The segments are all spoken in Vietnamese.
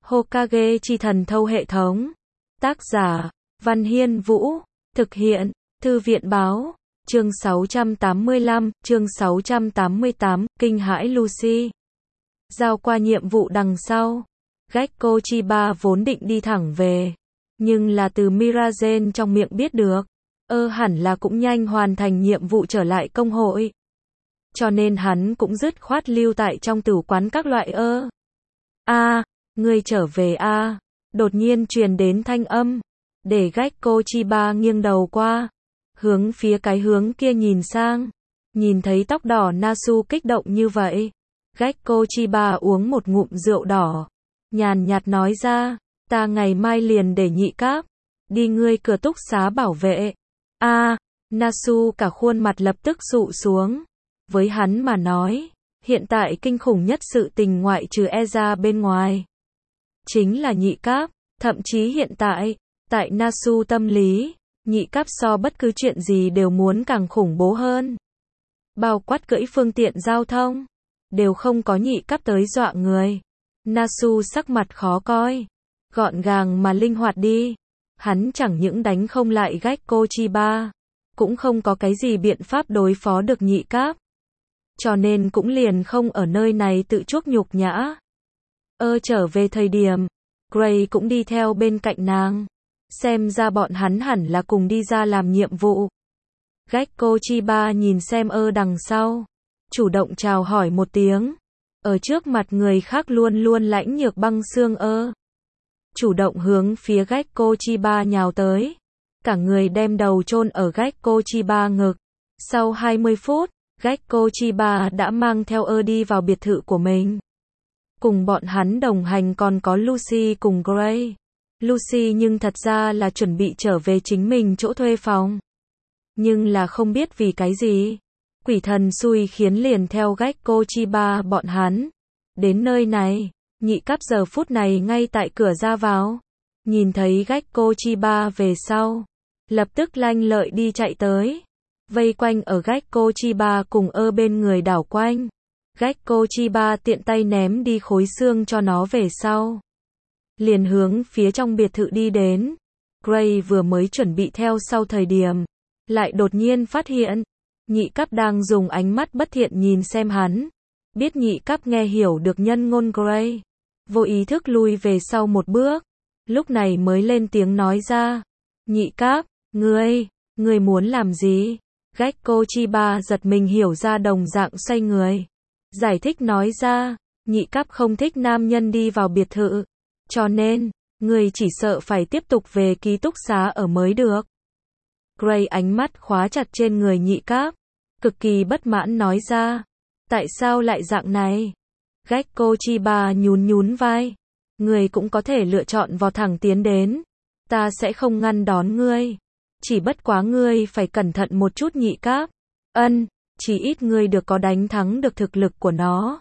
Hokage chi thần thâu hệ thống. Tác giả, Văn Hiên Vũ. Thực hiện, Thư viện Báo. Chương 685, chương 688, kinh hãi Lucy. Giao qua nhiệm vụ đằng sau. Gekko Chiba vốn định đi thẳng về. Nhưng là từ Mirazen trong miệng biết được. Hẳn là cũng nhanh hoàn thành nhiệm vụ trở lại công hội. Cho nên hắn cũng dứt khoát lưu tại trong tử quán các loại ngươi trở về đột nhiên truyền đến thanh âm. Để Gekko Chiba nghiêng đầu qua. Hướng phía cái hướng kia nhìn sang. Nhìn thấy tóc đỏ Nasu kích động như vậy. Gekko Chiba uống một ngụm rượu đỏ. Nhàn nhạt nói ra. Ta ngày mai liền để nhị cáp. Đi ngươi cửa túc xá bảo vệ. Nasu cả khuôn mặt lập tức sụ xuống. Với hắn mà nói. Hiện tại kinh khủng nhất sự tình ngoại trừ Eza bên ngoài. Chính là nhị cáp. Thậm chí hiện tại. Tại Nasu tâm lý. Nhị cáp so bất cứ chuyện gì đều muốn càng khủng bố hơn. Bao quát cưỡi phương tiện giao thông. Đều không có nhị cáp tới dọa người. Nasu sắc mặt khó coi. Gọn gàng mà linh hoạt đi. Hắn chẳng những đánh không lại Gekko Chiba. Cũng không có cái gì biện pháp đối phó được nhị cáp. Cho nên cũng liền không ở nơi này tự chuốc nhục nhã. Trở về thời điểm. Gray cũng đi theo bên cạnh nàng. Xem ra bọn hắn hẳn là cùng đi ra làm nhiệm vụ. Gekko Chiba nhìn xem đằng sau. Chủ động chào hỏi một tiếng. Ở trước mặt người khác luôn luôn lãnh nhược băng xương chủ động hướng phía Gekko Chiba nhào tới. Cả người đem đầu chôn ở Gekko Chiba ngực. Sau 20 phút, Gekko Chiba đã mang theo đi vào biệt thự của mình. Cùng bọn hắn đồng hành còn có Lucy cùng Gray. Lucy nhưng thật ra là chuẩn bị trở về chính mình chỗ thuê phòng. Nhưng là không biết vì cái gì. Quỷ thần xui khiến liền theo Gekko Chiba bọn hắn. Đến nơi này, nhị cáp giờ phút này ngay tại cửa ra vào. Nhìn thấy Gekko Chiba về sau. Lập tức lanh lợi đi chạy tới. Vây quanh ở Gekko Chiba cùng bên người đảo quanh. Gekko Chiba tiện tay ném đi khối xương cho nó về sau. Liền hướng phía trong biệt thự đi đến. Gray vừa mới chuẩn bị theo sau thời điểm. Lại đột nhiên phát hiện. Nhị cáp đang dùng ánh mắt bất thiện nhìn xem hắn. Biết nhị cáp nghe hiểu được nhân ngôn Gray. Vô ý thức lui về sau một bước. Lúc này mới lên tiếng nói ra. Nhị cáp, ngươi muốn làm gì? Gekko Chiba giật mình hiểu ra đồng dạng xoay người. Giải thích nói ra. Nhị cáp không thích nam nhân đi vào biệt thự. Cho nên, người chỉ sợ phải tiếp tục về ký túc xá ở mới được. Gray ánh mắt khóa chặt trên người nhị cáp. Cực kỳ bất mãn nói ra. Tại sao lại dạng này? Gekko Chiba nhún vai. Người cũng có thể lựa chọn vọt thẳng tiến đến. Ta sẽ không ngăn đón ngươi. Chỉ bất quá ngươi phải cẩn thận một chút nhị cáp. Chỉ ít ngươi được có đánh thắng được thực lực của nó.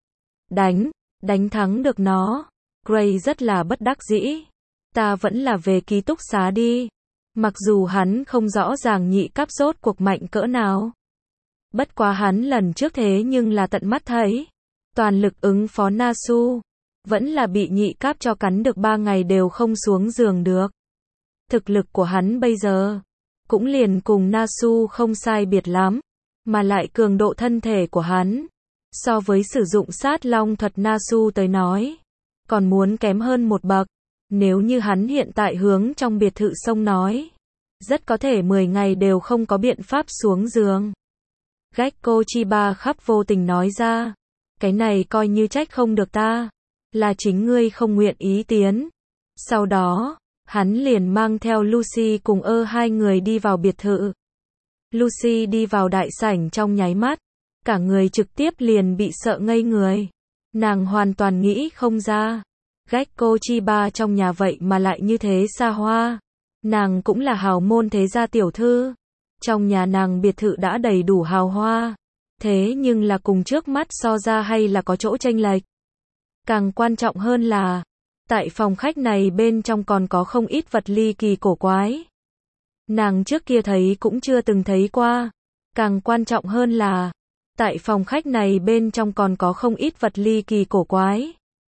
Đánh thắng được nó. Gray rất là bất đắc dĩ. Ta vẫn là về ký túc xá đi. Mặc dù hắn không rõ ràng nhị cáp rốt cuộc mạnh cỡ nào. Bất quá hắn lần trước thế nhưng là tận mắt thấy. Toàn lực ứng phó Nasu. Vẫn là bị nhị cáp cho cắn được 3 ngày đều không xuống giường được. Thực lực của hắn bây giờ. Cũng liền cùng Nasu không sai biệt lắm. Mà lại cường độ thân thể của hắn. So với sử dụng sát long thuật Nasu tới nói. Còn muốn kém hơn một bậc. Nếu như hắn hiện tại hướng trong biệt thự sông nói. Rất có thể 10 ngày đều không có biện pháp xuống giường. Gekko Chiba khắp vô tình nói ra. Cái này coi như trách không được ta. Là chính ngươi không nguyện ý tiến. Sau đó, hắn liền mang theo Lucy cùng hai người đi vào biệt thự. Lucy đi vào đại sảnh trong nháy mắt. Cả người trực tiếp liền bị sợ ngây người. Nàng hoàn toàn nghĩ không ra. Gekko Chiba trong nhà vậy mà lại như thế xa hoa. Nàng cũng là hào môn thế gia tiểu thư. Trong nhà nàng biệt thự đã đầy đủ hào hoa. Thế nhưng là cùng trước mắt so ra hay là có chỗ chênh lệch. Càng quan trọng hơn là. Tại phòng khách này bên trong còn có không ít vật ly kỳ cổ quái. Nàng trước kia thấy cũng chưa từng thấy qua. Càng quan trọng hơn là. Tại phòng khách này bên trong còn có không ít vật ly kỳ cổ quái.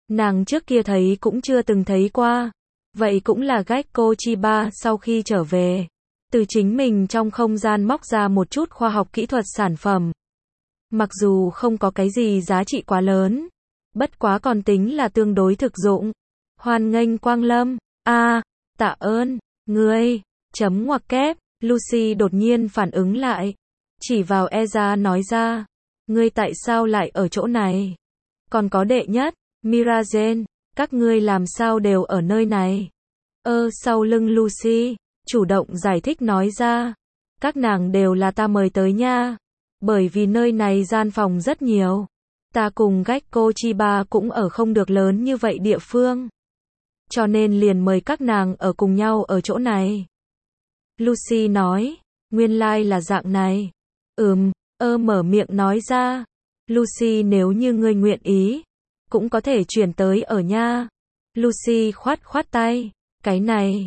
Nàng trước kia thấy cũng chưa từng thấy qua. Vậy cũng là Gekko Chiba sau khi trở về, từ chính mình trong không gian móc ra một chút khoa học kỹ thuật sản phẩm. Mặc dù không có cái gì giá trị quá lớn, bất quá còn tính là tương đối thực dụng. Hoan nghênh quang lâm. Tạ ơn, ngươi, chấm ngoặc kép, Lucy đột nhiên phản ứng lại. Chỉ vào Eza nói ra, ngươi tại sao lại ở chỗ này? Còn có đệ nhất, Miragen, các ngươi làm sao đều ở nơi này? Sau lưng Lucy, chủ động giải thích nói ra, các nàng đều là ta mời tới nha. Bởi vì nơi này gian phòng rất nhiều. Ta cùng Gekko Chiba cũng ở không được lớn như vậy địa phương. Cho nên liền mời các nàng ở cùng nhau ở chỗ này. Lucy nói, nguyên lai là dạng này. Mở miệng nói ra. Lucy nếu như ngươi nguyện ý, cũng có thể chuyển tới ở nha. Lucy khoát tay. Cái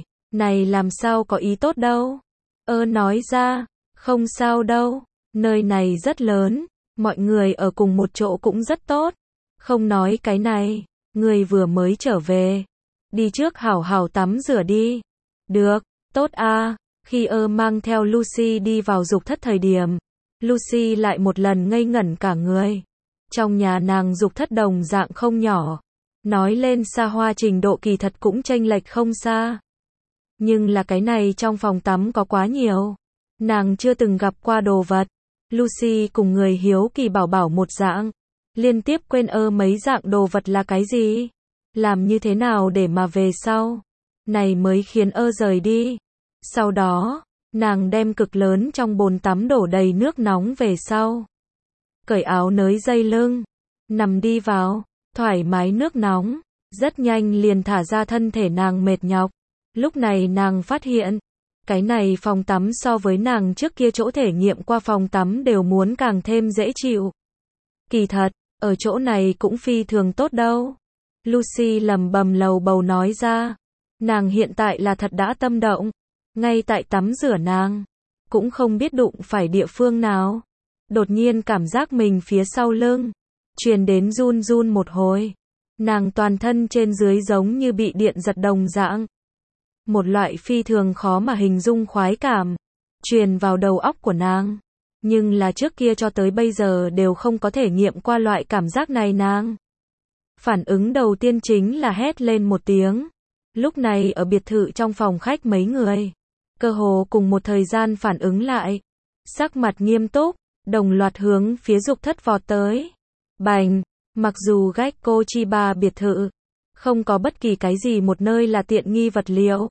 này làm sao có ý tốt đâu. Nói ra, không sao đâu. Nơi này rất lớn, mọi người ở cùng một chỗ cũng rất tốt. Không nói cái này, ngươi vừa mới trở về. Đi trước hảo hảo tắm rửa đi. Được, tốt a. Khi mang theo Lucy đi vào dục thất thời điểm, Lucy lại một lần ngây ngẩn cả người. Trong nhà nàng dục thất đồng dạng không nhỏ. Nói lên xa hoa trình độ kỳ thật cũng chênh lệch không xa. Nhưng là cái này trong phòng tắm có quá nhiều. Nàng chưa từng gặp qua đồ vật. Lucy cùng người hiếu kỳ bảo một dạng. Liên tiếp quên mấy dạng đồ vật là cái gì? Làm như thế nào để mà về sau? Này mới khiến rời đi. Sau đó, nàng đem cực lớn trong bồn tắm đổ đầy nước nóng về sau. Cởi áo nới dây lưng. Nằm đi vào, thoải mái nước nóng. Rất nhanh liền thả ra thân thể nàng mệt nhọc. Lúc này nàng phát hiện, cái này phòng tắm so với nàng trước kia chỗ thể nghiệm qua phòng tắm đều muốn càng thêm dễ chịu. Kỳ thật, ở chỗ này cũng phi thường tốt đâu. Lucy lẩm bẩm lầu bầu nói ra. Nàng hiện tại là thật đã tâm động. Ngay tại tắm rửa nàng, cũng không biết đụng phải địa phương nào. Đột nhiên cảm giác mình phía sau lưng, truyền đến run run một hồi. Nàng toàn thân trên dưới giống như bị điện giật đồng dạng. Một loại phi thường khó mà hình dung khoái cảm, truyền vào đầu óc của nàng. Nhưng là trước kia cho tới bây giờ đều không có thể nghiệm qua loại cảm giác này nàng. Phản ứng đầu tiên chính là hét lên một tiếng. Lúc này ở biệt thự trong phòng khách mấy người, cơ hồ cùng một thời gian phản ứng lại. Sắc mặt nghiêm túc, đồng loạt hướng phía dục thất vọt tới. Bành, mặc dù Gekko Chiba biệt thự, không có bất kỳ cái gì một nơi là tiện nghi vật liệu.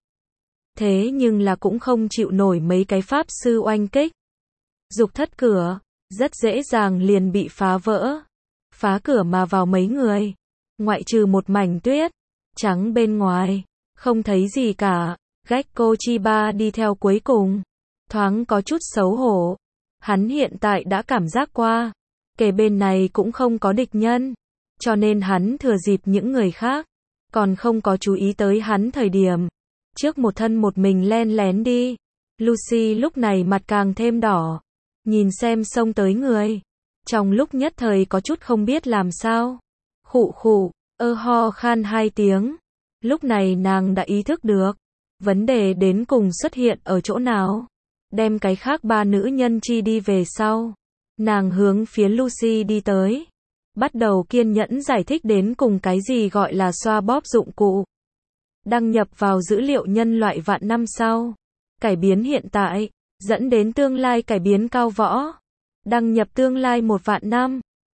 Thế nhưng là cũng không chịu nổi mấy cái pháp sư oanh kích. Dục thất cửa, rất dễ dàng liền bị phá vỡ. Phá cửa mà vào mấy người. Ngoại trừ một mảnh tuyết trắng bên ngoài, không thấy gì cả. Gekko Chiba đi theo cuối cùng, thoáng có chút xấu hổ. Hắn hiện tại đã cảm giác qua, kề bên này cũng không có địch nhân, cho nên hắn thừa dịp những người khác còn không có chú ý tới hắn thời điểm, trước một thân một mình len lén đi. Lucy lúc này mặt càng thêm đỏ, nhìn xem xông tới người, trong lúc nhất thời có chút không biết làm sao. Khụ khụ, ho khan 2 tiếng. Lúc này nàng đã ý thức được, vấn đề đến cùng xuất hiện ở chỗ nào. Đem cái khác 3 nữ nhân chi đi về sau. Nàng hướng phía Lucy đi tới. Bắt đầu kiên nhẫn giải thích đến cùng cái gì gọi là xoa bóp dụng cụ. Đăng nhập vào dữ liệu nhân loại vạn năm sau. Cải biến hiện tại, dẫn đến tương lai cải biến cao võ. Đăng nhập tương lai 1 vạn năm.